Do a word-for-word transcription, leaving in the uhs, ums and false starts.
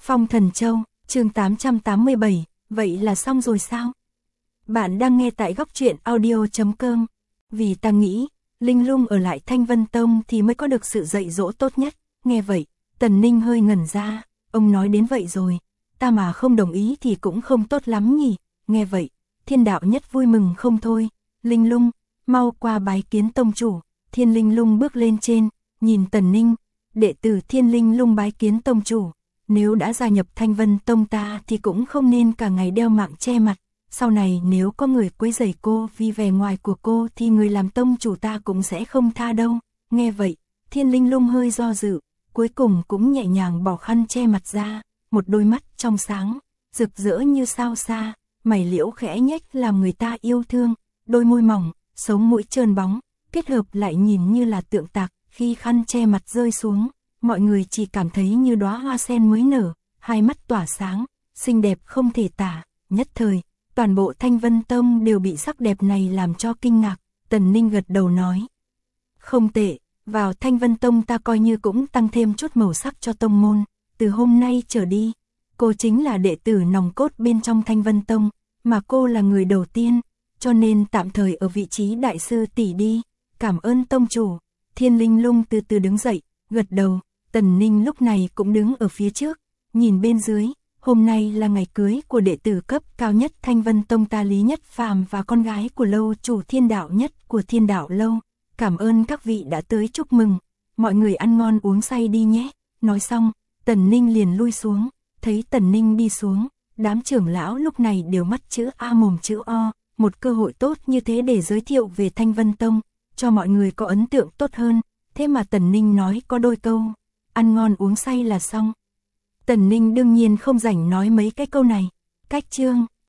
Phong Thần Châu, chương tám trăm tám mươi bảy, vậy là xong rồi sao? Bạn đang nghe tại góc truyện audio chấm com. Vì ta nghĩ, Linh Lung ở lại Thanh Vân Tông thì mới có được sự dạy dỗ tốt nhất. Nghe vậy, Tần Ninh hơi ngẩn ra, ông nói đến vậy rồi, ta mà không đồng ý thì cũng không tốt lắm nhỉ. Nghe vậy, Thiên Đạo Nhất vui mừng không thôi. Linh Lung, mau qua bái kiến tông chủ. Thiên Linh Lung bước lên trên, nhìn Tần Ninh, đệ tử Thiên Linh Lung bái kiến tông chủ. Nếu đã gia nhập Thanh Vân Tông ta thì cũng không nên cả ngày đeo mạng che mặt. Sau này nếu có người quấy rầy cô vì vẻ ngoài của cô thì người làm tông chủ ta cũng sẽ không tha đâu. Nghe vậy, Thiên Linh Lung hơi do dự, cuối cùng cũng nhẹ nhàng bỏ khăn che mặt ra, một đôi mắt trong sáng, rực rỡ như sao xa, mày liễu khẽ nhếch làm người ta yêu thương, đôi môi mỏng, sống mũi trơn bóng, kết hợp lại nhìn như là tượng tạc. Khi khăn che mặt rơi xuống, mọi người chỉ cảm thấy như đóa hoa sen mới nở, hai mắt tỏa sáng, xinh đẹp không thể tả. Nhất thời, toàn bộ Thanh Vân Tông đều bị sắc đẹp này làm cho kinh ngạc. Tần Ninh gật đầu nói, không tệ, vào Thanh Vân Tông ta coi như cũng tăng thêm chút màu sắc cho tông môn. Từ hôm nay trở đi, cô chính là đệ tử nòng cốt bên trong Thanh Vân Tông, mà cô là người đầu tiên, cho nên tạm thời ở vị trí đại sư tỷ đi. Cảm ơn tông chủ. Thiên Linh Lung từ từ đứng dậy, gật đầu. Tần Ninh lúc này cũng đứng ở phía trước, nhìn bên dưới. Hôm nay là ngày cưới của đệ tử cấp cao nhất Thanh Vân Tông ta Lý Nhất Phàm và con gái của lâu chủ Thiên Đạo Nhất của Thiên Đạo Lâu. Cảm ơn các vị đã tới chúc mừng. Mọi người ăn ngon uống say đi nhé. Nói xong, Tần Ninh liền lui xuống. Thấy Tần Ninh đi xuống, đám trưởng lão lúc này đều mắt chữ A mồm chữ O. Một cơ hội tốt như thế để giới thiệu về Thanh Vân Tông, cho mọi người có ấn tượng tốt hơn. Thế mà Tần Ninh nói có đôi câu, ăn ngon uống say là xong. Tần Ninh đương nhiên không rảnh nói mấy cái câu này. Cách chương,